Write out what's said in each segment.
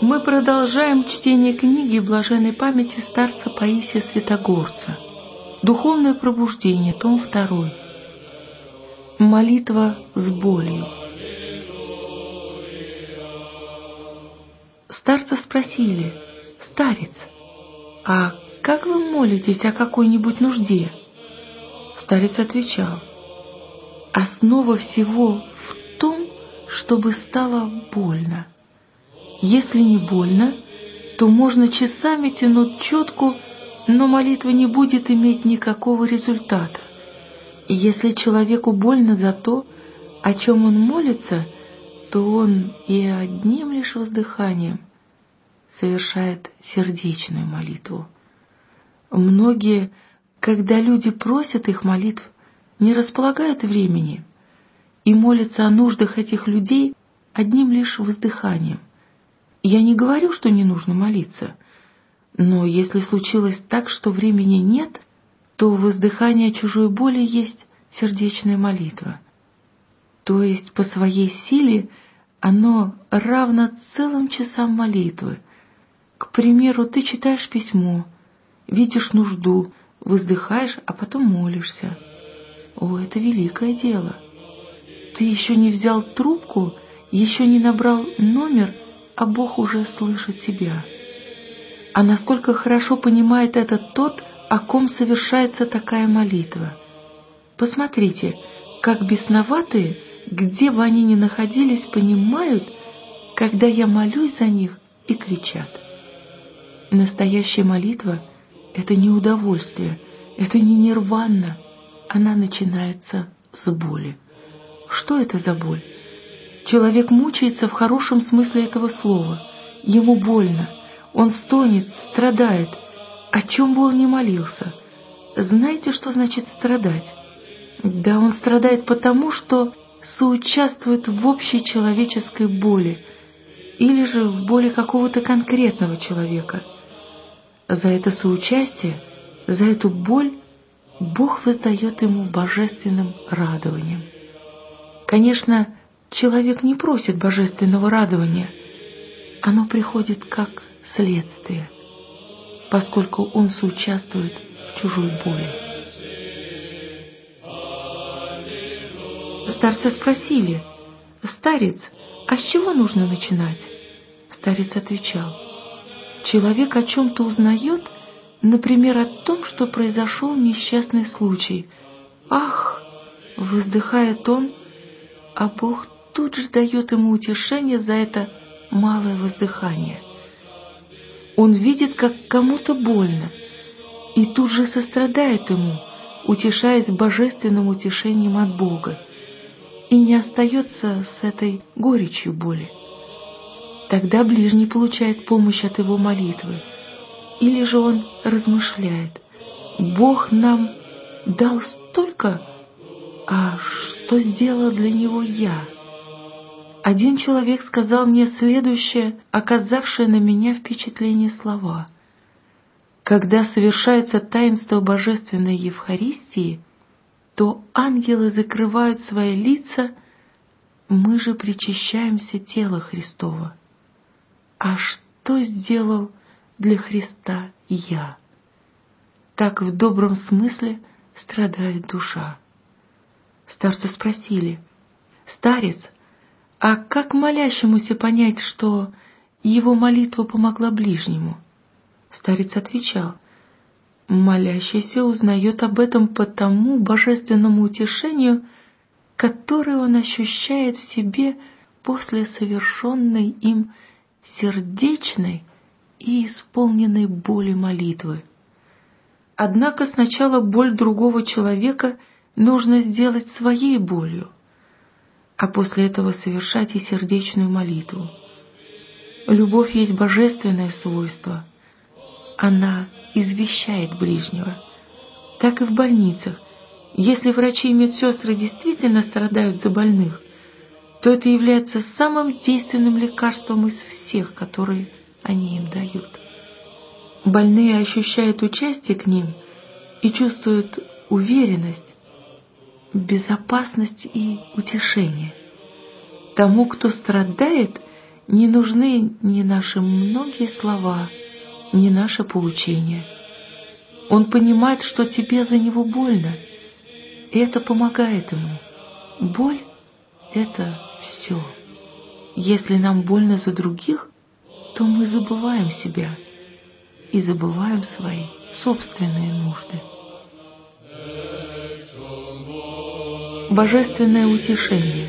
Мы продолжаем чтение книги блаженной памяти старца Паисия Святогорца. Духовное пробуждение, том 2. Молитва с болью. Старца спросили: «Старец, а как вы молитесь о какой-нибудь нужде?» Старец отвечал: «Основа всего в том, чтобы стало больно. Если не больно, то можно часами тянуть четку, но молитва не будет иметь никакого результата. И если человеку больно за то, о чем он молится, то он и одним лишь воздыханием совершает сердечную молитву. Многие, когда люди просят их молитв, не располагают времени и молятся о нуждах этих людей одним лишь воздыханием. Я не говорю, что не нужно молиться, но если случилось так, что времени нет, то воздыхание чужой боли есть сердечная молитва. То есть по своей силе оно равно целым часам молитвы. К примеру, ты читаешь письмо, видишь нужду, воздыхаешь, а потом молишься. О, это великое дело. Ты еще не взял трубку, еще не набрал номер, а Бог уже слышит тебя. А насколько хорошо понимает это тот, о ком совершается такая молитва. Посмотрите, как бесноватые, где бы они ни находились, понимают, когда я молюсь за них, и кричат. Настоящая молитва — это не удовольствие, это не нирвана, она начинается с боли. Что это за боль? Человек мучается в хорошем смысле этого слова. Ему больно, он стонет, страдает. О чем бы он ни молился. Знаете, что значит страдать? Да, он страдает потому, что соучаствует в общей человеческой боли или же в боли какого-то конкретного человека. За это соучастие, за эту боль Бог воздает ему божественным радованием. Конечно, человек не просит божественного радования. Оно приходит как следствие, поскольку он соучаствует в чужой боли. Старца спросили: «Старец, а с чего нужно начинать?» Старец отвечал: «Человек о чем-то узнает, например, о том, что произошел несчастный случай. Ах!» — вздыхает он, а Бог тут же дает ему утешение за это малое воздыхание. Он видит, как кому-то больно, и тут же сострадает ему, утешаясь божественным утешением от Бога, и не остается с этой горечью боли. Тогда ближний получает помощь от его молитвы, или же он размышляет: Бог нам дал столько, а что сделал для него я? Один человек сказал мне следующее, оказавшее на меня впечатление слова: когда совершается таинство Божественной Евхаристии, то ангелы закрывают свои лица, мы же причащаемся тела Христова. А что сделал для Христа я? Так в добром смысле страдает душа. Старца спросили: «Старец, а как молящемуся понять, что его молитва помогла ближнему?» Старец отвечал: «Молящийся узнает об этом по тому божественному утешению, которое он ощущает в себе после совершенной им сердечной и исполненной боли молитвы. Однако сначала боль другого человека нужно сделать своей болью, а после этого совершать и сердечную молитву. Любовь есть божественное свойство. Она извещает ближнего. Так и в больницах. Если врачи и медсестры действительно страдают за больных, то это является самым действенным лекарством из всех, которые они им дают. Больные ощущают участие к ним и чувствуют уверенность, безопасность и утешение. Тому, кто страдает, не нужны ни наши многие слова, ни наше поучение. Он понимает, что тебе за него больно, и это помогает ему. Боль — это все. Если нам больно за других, то мы забываем себя и забываем свои собственные нужды. Божественное утешение.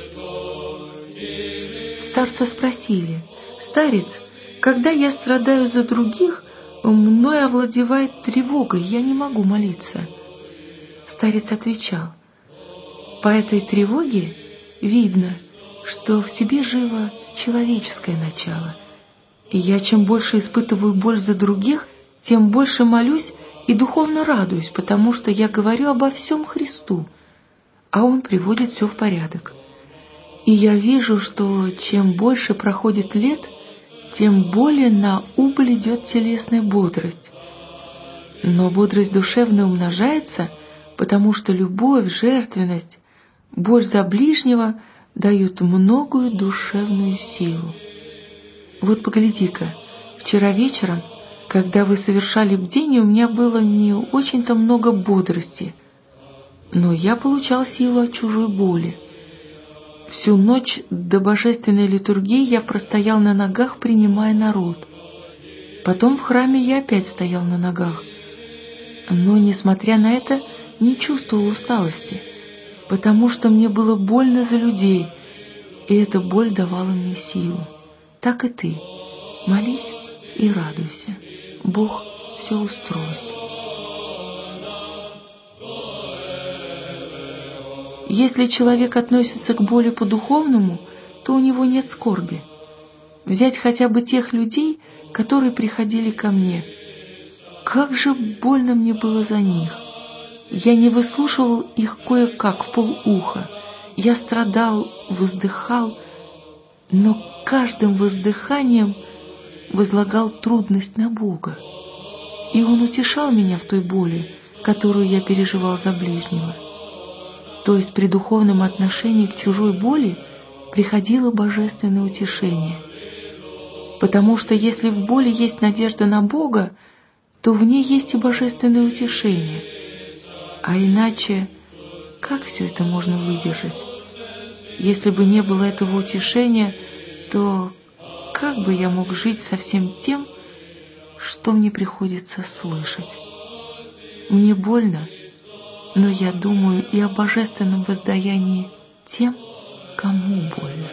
Старца спросили: «Старец, когда я страдаю за других, мной овладевает тревога, я не могу молиться». Старец отвечал: «По этой тревоге видно, что в тебе живо человеческое начало. И я чем больше испытываю боль за других, тем больше молюсь и духовно радуюсь, потому что я говорю обо всем Христу, а Он приводит все в порядок. И я вижу, что чем больше проходит лет, тем более на убыль идет телесная бодрость. Но бодрость душевная умножается, потому что любовь, жертвенность, боль за ближнего дают многую душевную силу. Вот погляди-ка, вчера вечером, когда вы совершали бдение, у меня было не очень-то много бодрости, но я получал силу от чужой боли. Всю ночь до божественной литургии я простоял на ногах, принимая народ. Потом в храме я опять стоял на ногах, но, несмотря на это, не чувствовал усталости, потому что мне было больно за людей, и эта боль давала мне силу. Так и ты. Молись и радуйся. Бог все устроит. Если человек относится к боли по-духовному, то у него нет скорби. Взять хотя бы тех людей, которые приходили ко мне. Как же больно мне было за них. Я не выслушивал их кое-как в полуха. Я страдал, воздыхал, но каждым воздыханием возлагал трудность на Бога. И Он утешал меня в той боли, которую я переживал за ближнего. То есть при духовном отношении к чужой боли приходило божественное утешение. Потому что если в боли есть надежда на Бога, то в ней есть и божественное утешение. А иначе как все это можно выдержать? Если бы не было этого утешения, то как бы я мог жить со всем тем, что мне приходится слышать? Мне больно, но я думаю и о божественном воздаянии тем, кому больно.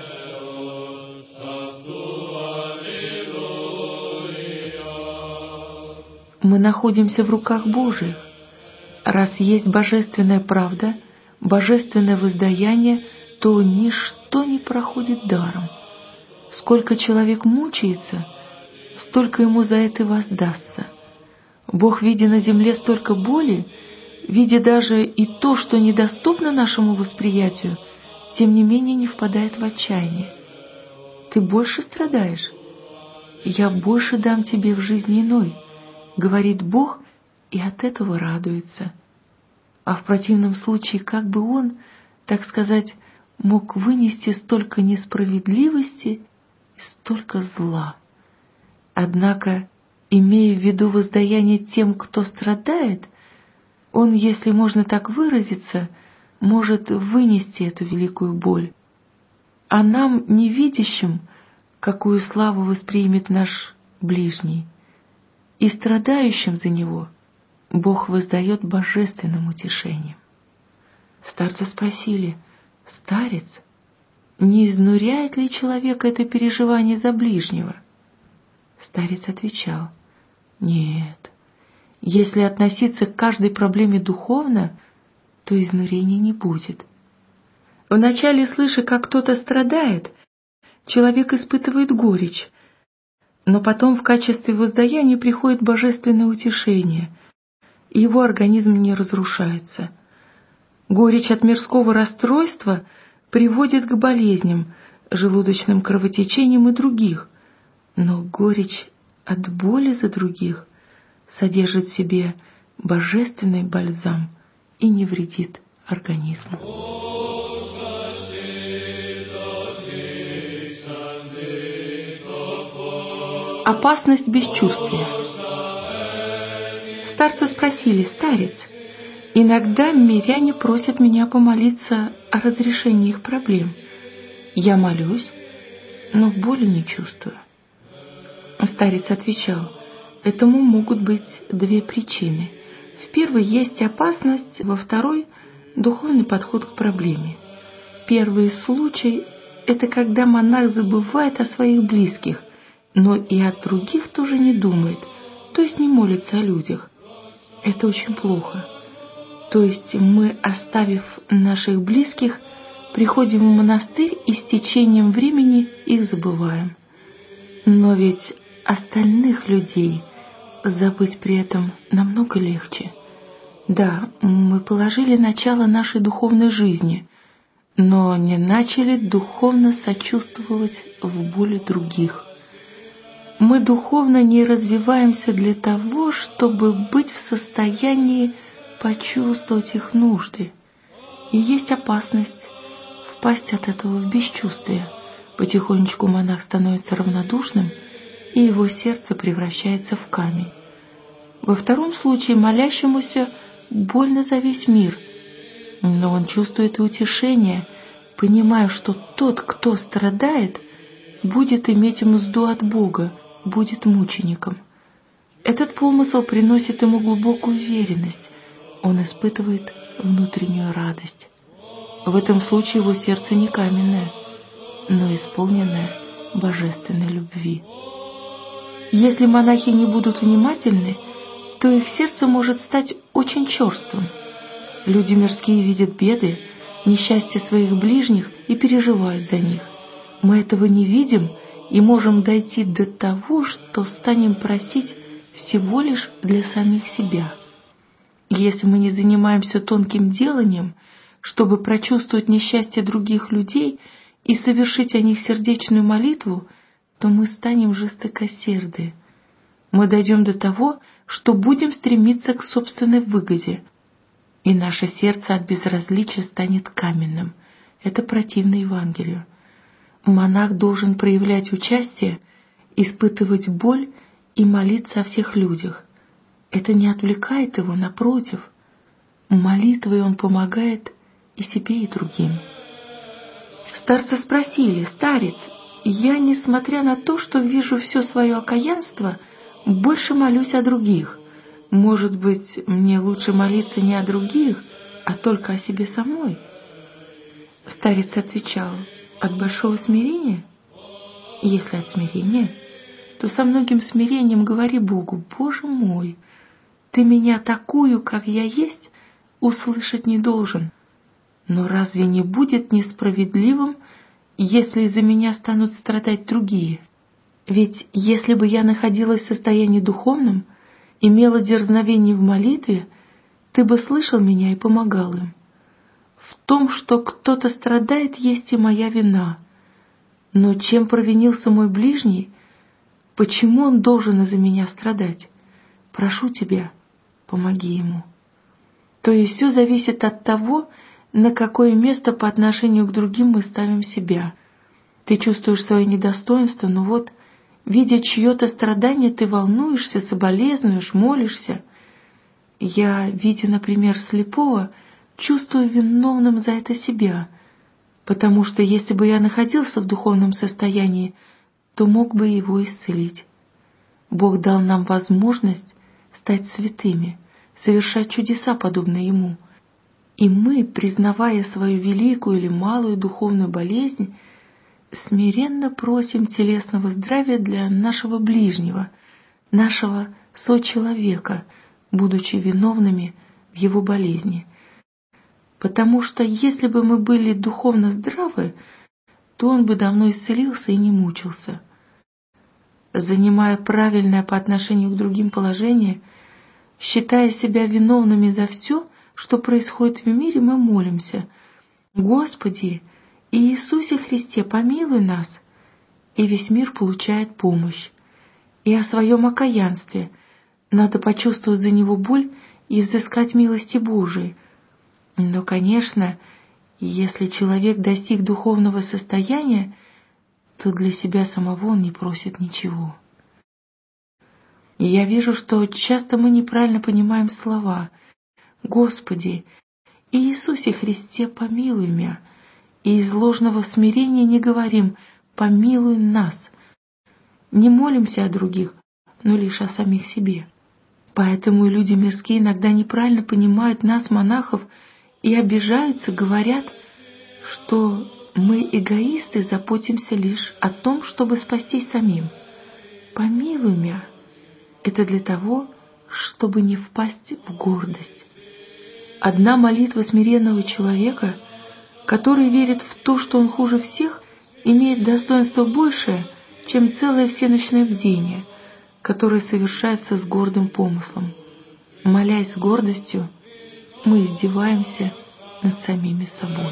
Мы находимся в руках Божьих. Раз есть божественная правда, божественное воздаяние, то ничто не проходит даром. Сколько человек мучается, столько ему за это воздастся. Бог, видя на земле столько боли, видя даже и то, что недоступно нашему восприятию, тем не менее не впадает в отчаяние. Ты больше страдаешь? Я больше дам тебе в жизни иной, говорит Бог, и от этого радуется. А в противном случае, как бы Он, так сказать, мог вынести столько несправедливости и столько зла? Однако, имея в виду воздаяние тем, кто страдает, Он, если можно так выразиться, может вынести эту великую боль. А нам, невидящим, какую славу воспримет наш ближний, и страдающим за него, Бог воздает божественным утешением. Старцы спросили: «Старец, не изнуряет ли человека это переживание за ближнего?» Старец отвечал: «Нет, если относиться к каждой проблеме духовно, то изнурения не будет. Вначале, слыша, как кто-то страдает, человек испытывает горечь, но потом в качестве воздаяния приходит божественное утешение, и его организм не разрушается. Горечь от мирского расстройства приводит к болезням, желудочным кровотечениям и других, но горечь от боли за других содержит в себе божественный бальзам и не вредит организму». Опасность бесчувствия. Старцы спросили: «Старец, иногда миряне просят меня помолиться о разрешении их проблем. Я молюсь, но боли не чувствую». Старец отвечал: «Этому могут быть две причины. В первой есть опасность, во второй – духовный подход к проблеме. Первый случай – это когда монах забывает о своих близких, но и о других тоже не думает, то есть не молится о людях. Это очень плохо. То есть мы, оставив наших близких, приходим в монастырь и с течением времени их забываем. Но ведь остальных людей забыть при этом намного легче. Да, мы положили начало нашей духовной жизни, но не начали духовно сочувствовать в боли других. Мы духовно не развиваемся для того, чтобы быть в состоянии почувствовать их нужды. И есть опасность впасть от этого в бесчувствие. Потихонечку монах становится равнодушным, и его сердце превращается в камень. Во втором случае молящемуся больно за весь мир, но он чувствует и утешение, понимая, что тот, кто страдает, будет иметь мзду от Бога, будет мучеником. Этот помысл приносит ему глубокую уверенность, он испытывает внутреннюю радость. В этом случае его сердце не каменное, но исполненное божественной любви. Если монахи не будут внимательны, то их сердце может стать очень черствым. Люди мирские видят беды, несчастья своих ближних и переживают за них. Мы этого не видим и можем дойти до того, что станем просить всего лишь для самих себя. Если мы не занимаемся тонким деланием, чтобы прочувствовать несчастье других людей и совершить о них сердечную молитву, то мы станем жестокосерды. Мы дойдем до того, что будем стремиться к собственной выгоде, и наше сердце от безразличия станет каменным. Это противно Евангелию. Монах должен проявлять участие, испытывать боль и молиться о всех людях. Это не отвлекает его, напротив. Молитвой он помогает и себе, и другим. Старцы спросили: «Старец, я, несмотря на то, что вижу все свое окаянство, больше молюсь о других. Может быть, мне лучше молиться не о других, а только о себе самой?» Старец отвечал: «От большого смирения? Если от смирения, то со многим смирением говори Богу: Боже мой, Ты меня такую, как я есть, услышать не должен. Но разве не будет несправедливым, если из-за меня станут страдать другие? Ведь если бы я находилась в состоянии духовном, имела дерзновение в молитве, Ты бы слышал меня и помогал им. В том, что кто-то страдает, есть и моя вина. Но чем провинился мой ближний, почему он должен из-за меня страдать? Прошу Тебя, помоги ему». То есть все зависит от того, на какое место по отношению к другим мы ставим себя. Ты чувствуешь свое недостоинство, но вот, видя чье-то страдание, ты волнуешься, соболезнуешь, молишься. Я, видя, например, слепого, чувствую виновным за это себя, потому что если бы я находился в духовном состоянии, то мог бы его исцелить. Бог дал нам возможность стать святыми, совершать чудеса, подобно Ему. И мы, признавая свою великую или малую духовную болезнь, смиренно просим телесного здравия для нашего ближнего, нашего сочеловека, будучи виновными в его болезни. Потому что если бы мы были духовно здравы, то он бы давно исцелился и не мучился. Занимая правильное по отношению к другим положение, считая себя виновными за все, что происходит в мире, мы молимся: «Господи, Иисусе Христе, помилуй нас!» И весь мир получает помощь. И о своем окаянстве надо почувствовать за него боль и взыскать милости Божией. Но, конечно, если человек достиг духовного состояния, то для себя самого он не просит ничего. И я вижу, что часто мы неправильно понимаем слова «Господи, Иисусе Христе, помилуй меня», и из ложного смирения не говорим «помилуй нас». Не молимся о других, но лишь о самих себе. Поэтому и люди мирские иногда неправильно понимают нас, монахов, и обижаются, говорят, что мы, эгоисты, заботимся лишь о том, чтобы спастись самим. «Помилуй меня» — это для того, чтобы не впасть в гордость. Одна молитва смиренного человека, который верит в то, что он хуже всех, имеет достоинство большее, чем целое всеночное бдение, которое совершается с гордым помыслом. Молясь с гордостью, мы издеваемся над самими собой.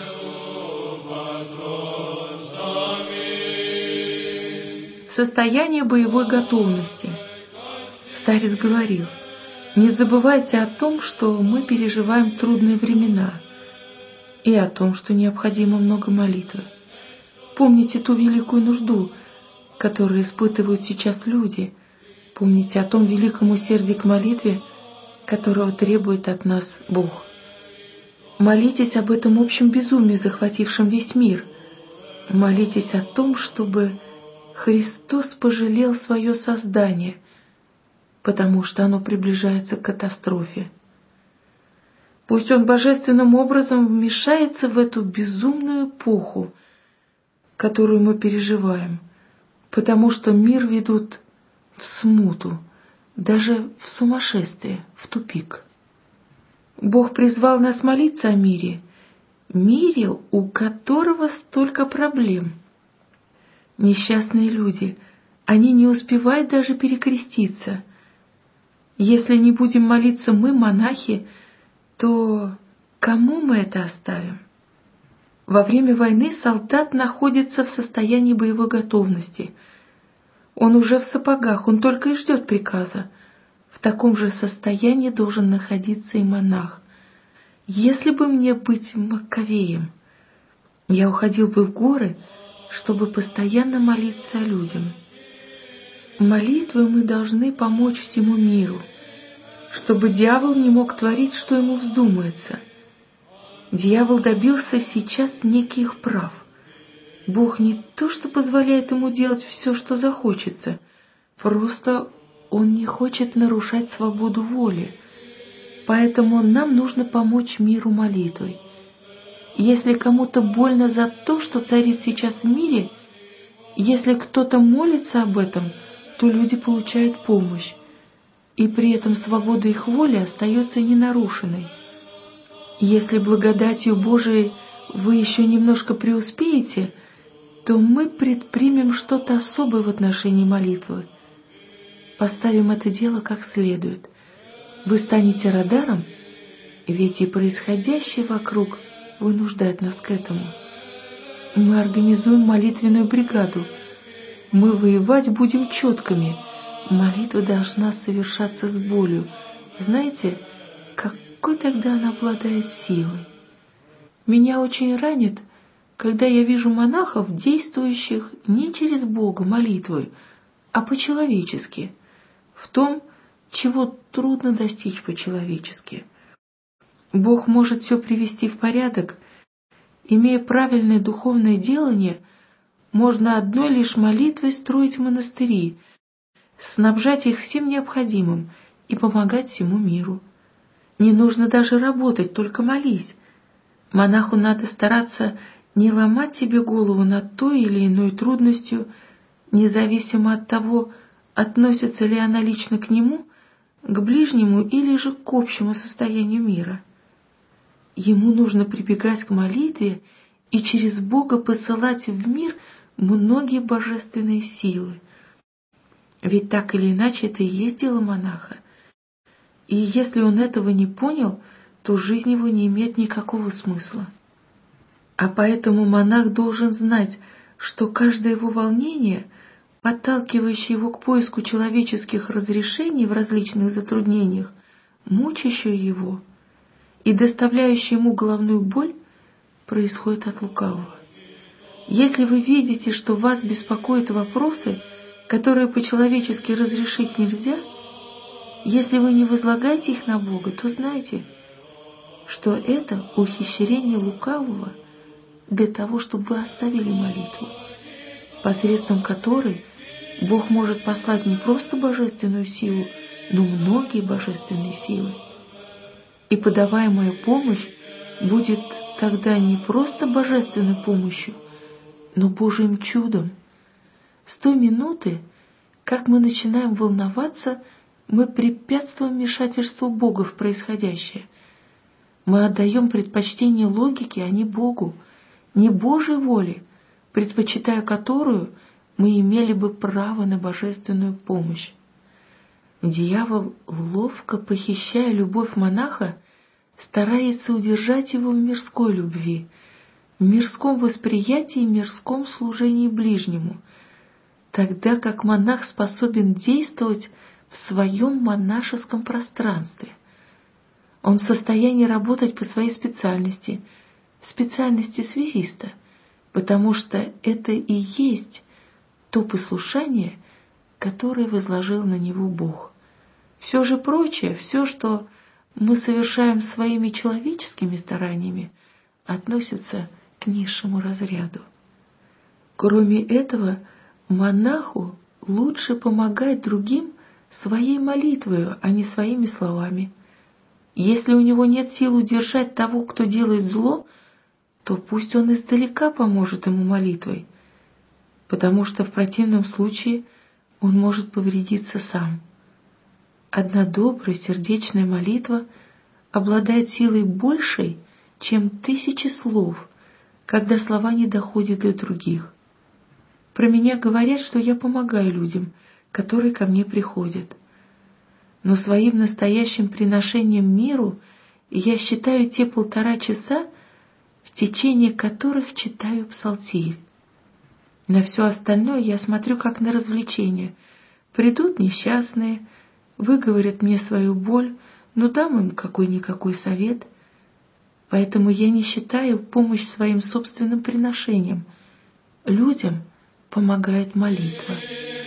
Состояние боевой готовности. Старец говорил: не забывайте о том, что мы переживаем трудные времена, и о том, что необходимо много молитвы. Помните ту великую нужду, которую испытывают сейчас люди. Помните о том великом усердии к молитве, которого требует от нас Бог. Молитесь об этом общем безумии, захватившем весь мир. Молитесь о том, чтобы Христос пожалел свое создание, потому что оно приближается к катастрофе. Пусть Он божественным образом вмешается в эту безумную эпоху, которую мы переживаем, потому что мир ведут в смуту, даже в сумасшествие, в тупик. Бог призвал нас молиться о мире, мире, у которого столько проблем. Несчастные люди, они не успевают даже перекреститься. Если не будем молиться мы, монахи, то кому мы это оставим? Во время войны солдат находится в состоянии боевой готовности. Он уже в сапогах, он только и ждет приказа. В таком же состоянии должен находиться и монах. Если бы мне быть Маковеем, я уходил бы в горы, чтобы постоянно молиться о людям. Молитвой мы должны помочь всему миру, чтобы дьявол не мог творить, что ему вздумается. Дьявол добился сейчас неких прав. Бог не то что позволяет ему делать все, что захочется, просто Он не хочет нарушать свободу воли. Поэтому нам нужно помочь миру молитвой. Если кому-то больно за то, что царит сейчас в мире, если кто-то молится об этом, то люди получают помощь, и при этом свобода их воли остается ненарушенной. Если благодатью Божией вы еще немножко преуспеете, то мы предпримем что-то особое в отношении молитвы. Поставим это дело как следует. Вы станете радаром, ведь и происходящее вокруг вынуждает нас к этому. Мы организуем молитвенную бригаду. Мы воевать будем четками. Молитва должна совершаться с болью. Знаете, какой тогда она обладает силой? Меня очень ранит, когда я вижу монахов, действующих не через Бога молитвой, а по-человечески, в том, чего трудно достичь по-человечески. Бог может все привести в порядок. Имея правильное духовное делание, можно одной лишь молитвой строить монастыри, снабжать их всем необходимым и помогать всему миру. Не нужно даже работать, только молись. Монаху надо стараться не ломать себе голову над той или иной трудностью, независимо от того, относится ли она лично к нему, к ближнему или же к общему состоянию мира. Ему нужно прибегать к молитве и через Бога посылать в мир многие божественные силы. Ведь так или иначе это и есть дело монаха. И если он этого не понял, то жизнь его не имеет никакого смысла. А поэтому монах должен знать, что каждое его волнение, подталкивающее его к поиску человеческих разрешений в различных затруднениях, мучающее его и доставляющее ему головную боль, происходит от лукавого. Если вы видите, что вас беспокоят вопросы, которые по-человечески разрешить нельзя, Если вы не возлагаете их на Бога, то знайте, что это ухищрение лукавого для того, чтобы вы оставили молитву, посредством которой Бог может послать не просто божественную силу, но многие божественные силы. И подаваемая помощь будет тогда не просто божественной помощью, но Божьим чудом. С той минуты, как мы начинаем волноваться, мы препятствуем вмешательству Бога в происходящее. Мы отдаем предпочтение логике, а не Богу, не Божьей воле, предпочитая которую мы имели бы право на божественную помощь. Дьявол, ловко похищая любовь монаха, старается удержать его в мирской любви, в мирском восприятии и мирском служении ближнему, тогда как монах способен действовать в своем монашеском пространстве. Он в состоянии работать по своей специальности связиста, потому что это и есть то послушание, которое возложил на него Бог. Все же прочее, все, что мы совершаем своими человеческими стараниями, относится к низшему разряду. Кроме этого, монаху лучше помогать другим своей молитвою, а не своими словами. Если у него нет сил удержать того, кто делает зло, то пусть он издалека поможет ему молитвой, потому что в противном случае он может повредиться сам. Одна добрая сердечная молитва обладает силой большей, чем 1000 слов, когда слова не доходят до других. Про меня говорят, что я помогаю людям, которые ко мне приходят. Но своим настоящим приношением миру я считаю те 1,5 часа, в течение которых читаю псалтирь. На все остальное я смотрю как на развлечение. Придут несчастные, выговорят мне свою боль, но дам им какой-никакой совет. Поэтому я не считаю помощь своим собственным приношением. Людям помогает молитва.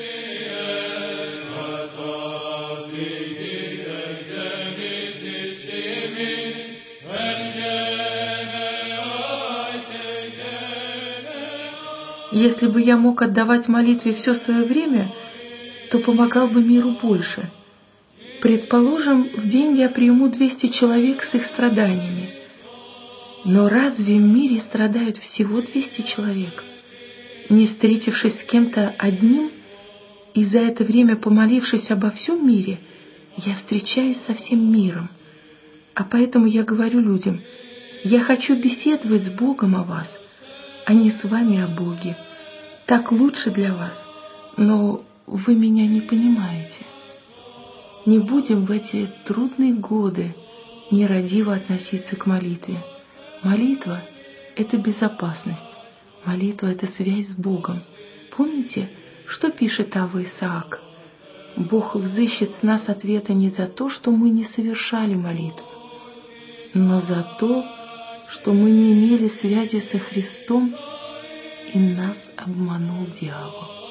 Если бы я мог отдавать молитве все свое время, то помогал бы миру больше. Предположим, в день я приму 200 человек с их страданиями. Но разве в мире страдают всего 200 человек? Не встретившись с кем-то одним и за это время помолившись обо всем мире, я встречаюсь со всем миром. А поэтому я говорю людям: я хочу беседовать с Богом о вас, а не с вами о Боге. Так лучше для вас, но вы меня не понимаете. Не будем в эти трудные годы нерадиво относиться к молитве. Молитва — это безопасность. Молитва — это связь с Богом. Помните, что пишет Авва Исаак? Бог взыщет с нас ответа не за то, что мы не совершали молитву, но за то, что мы не имели связи со Христом, и нас обманул дьявол.